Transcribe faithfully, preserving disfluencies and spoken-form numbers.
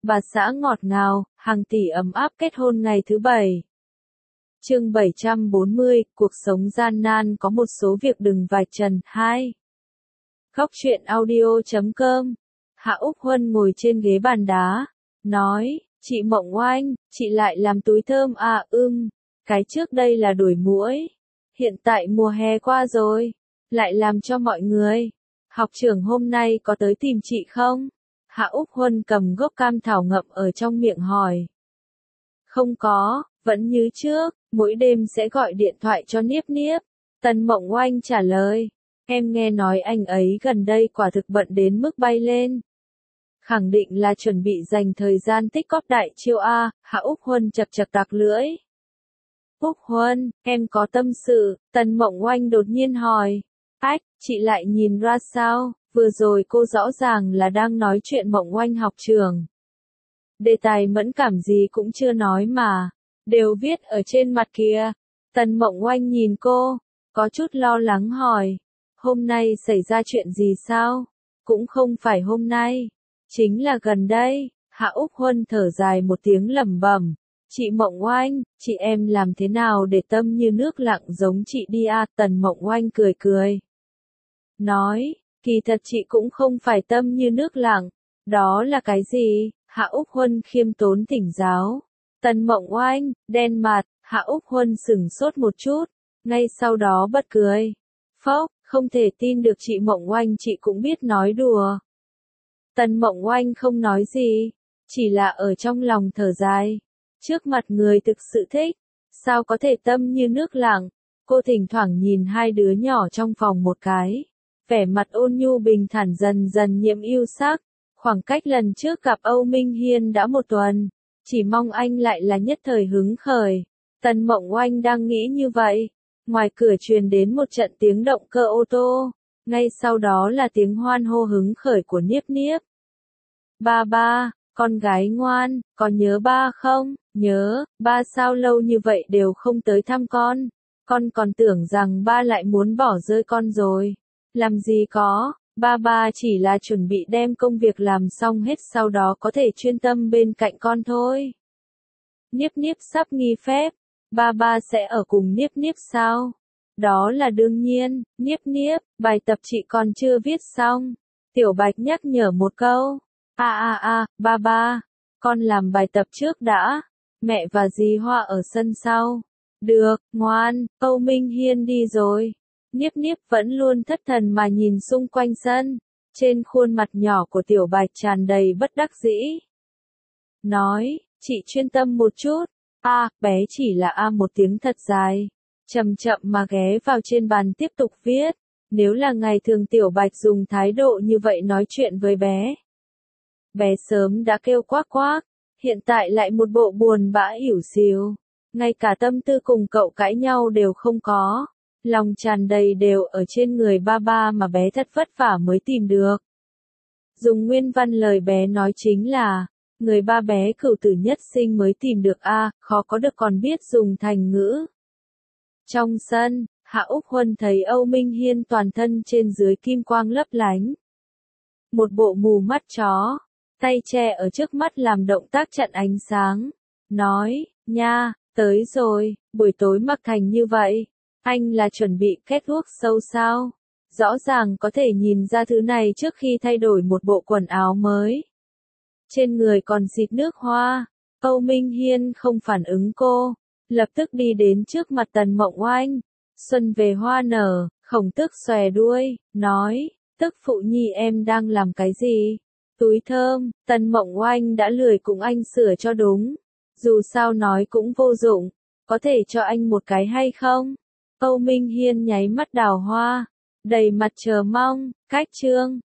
bà xã ngọt ngào, hàng tỷ ấm áp kết hôn ngày thứ bảy. Chương bảy trăm bốn mươi, cuộc sống gian nan có một số việc đừng vạch trần. hai. Góc truyện audio chấm com. Hạ Úc Huân ngồi trên ghế bàn đá, nói, chị Mộng Oanh, chị lại làm túi thơm à? Ưm, cái trước đây là đuổi muỗi, hiện tại mùa hè qua rồi, lại làm cho mọi người. Học trưởng hôm nay có tới tìm chị không? Hạ Úc Huân cầm gốc cam thảo ngậm ở trong miệng hỏi. Không có, vẫn như trước, mỗi đêm sẽ gọi điện thoại cho Niếp Niếp. Tần Mộng Oanh trả lời, em nghe nói anh ấy gần đây quả thực bận đến mức bay lên. Khẳng định là chuẩn bị dành thời gian tích cóp đại chiêu A. Hạ Úc Huân chật chật tặc lưỡi. Úc Huân, em có tâm sự, Tần Mộng Oanh đột nhiên hỏi. Ách, chị lại nhìn ra sao, vừa rồi cô rõ ràng là đang nói chuyện Mộng Oanh học trường. Đề tài mẫn cảm gì cũng chưa nói mà, đều viết ở trên mặt kìa. Tần Mộng Oanh nhìn cô, có chút lo lắng hỏi. Hôm nay xảy ra chuyện gì sao? Cũng không phải hôm nay, chính là gần đây. Hạ Úc Huân thở dài một tiếng lẩm bẩm. Chị Mộng Oanh, chị em làm thế nào để tâm như nước lặng giống chị đi à? Tần Mộng Oanh cười cười. Nói, kỳ thật chị cũng không phải tâm như nước lặng. Đó là cái gì? Hạ Úc Huân khiêm tốn thỉnh giáo. Tần Mộng Oanh, đen mặt, Hạ Úc Huân sửng sốt một chút, ngay sau đó bật cười. Phốc, không thể tin được chị Mộng Oanh chị cũng biết nói đùa. Tần Mộng Oanh không nói gì, chỉ là ở trong lòng thở dài. Trước mặt người thực sự thích, sao có thể tâm như nước lặng. Cô thỉnh thoảng nhìn hai đứa nhỏ trong phòng một cái, vẻ mặt ôn nhu bình thản dần dần nhiễm yêu sắc. Khoảng cách lần trước gặp Âu Minh Hiên đã một tuần, chỉ mong anh lại là nhất thời hứng khởi. Tần Mộng Oanh đang nghĩ như vậy, ngoài cửa truyền đến một trận tiếng động cơ ô tô, ngay sau đó là tiếng hoan hô hứng khởi của Niếp Niếp. Ba ba, con gái ngoan, con nhớ ba không? Nhớ, ba sao lâu như vậy đều không tới thăm con, con còn tưởng rằng ba lại muốn bỏ rơi con rồi. Làm gì có. Ba ba chỉ là chuẩn bị đem công việc làm xong hết sau đó có thể chuyên tâm bên cạnh con thôi. Niếp Niếp sắp nghỉ phép, ba ba sẽ ở cùng Niếp Niếp sao? Đó là đương nhiên. Niếp Niếp, bài tập chị còn chưa viết xong. Tiểu Bạch nhắc nhở một câu. A a a, ba ba, con làm bài tập trước đã. Mẹ và dì Hoa ở sân sau. Được, ngoan, Âu Minh Hiên đi rồi. Niếp Niếp vẫn luôn thất thần mà nhìn xung quanh sân, trên khuôn mặt nhỏ của Tiểu Bạch tràn đầy bất đắc dĩ. Nói, chị chuyên tâm một chút. A, bé chỉ là A một tiếng thật dài, chậm chậm mà ghé vào trên bàn tiếp tục viết. Nếu là ngày thường Tiểu Bạch dùng thái độ như vậy nói chuyện với bé, bé sớm đã kêu quác quác, hiện tại lại một bộ buồn bã ỉu xìu, ngay cả tâm tư cùng cậu cãi nhau đều không có. Lòng tràn đầy đều ở trên người ba ba mà bé thật vất vả mới tìm được. Dùng nguyên văn lời bé nói chính là, người ba bé cửu tử nhất sinh mới tìm được a, khó có được còn biết dùng thành ngữ. Trong sân, Hạ Úc Huân thấy Âu Minh Hiên toàn thân trên dưới kim quang lấp lánh. Một bộ mù mắt chó, tay che ở trước mắt làm động tác chặn ánh sáng. Nói, nha, tới rồi, buổi tối mặc thành như vậy. Anh là chuẩn bị kết thuốc sâu sao? Rõ ràng có thể nhìn ra thứ này trước khi thay đổi một bộ quần áo mới. Trên người còn xịt nước hoa. Âu Minh Hiên không phản ứng cô, lập tức đi đến trước mặt Tần Mộng Oanh. Xuân về hoa nở, Khổng Tước xòe đuôi, nói, tức phụ nhi em đang làm cái gì? Túi thơm. Tần Mộng Oanh đã lười cùng anh sửa cho đúng. Dù sao nói cũng vô dụng, có thể cho anh một cái hay không? Âu Minh Hiên nháy mắt đào hoa, đầy mặt chờ mong. Cách chương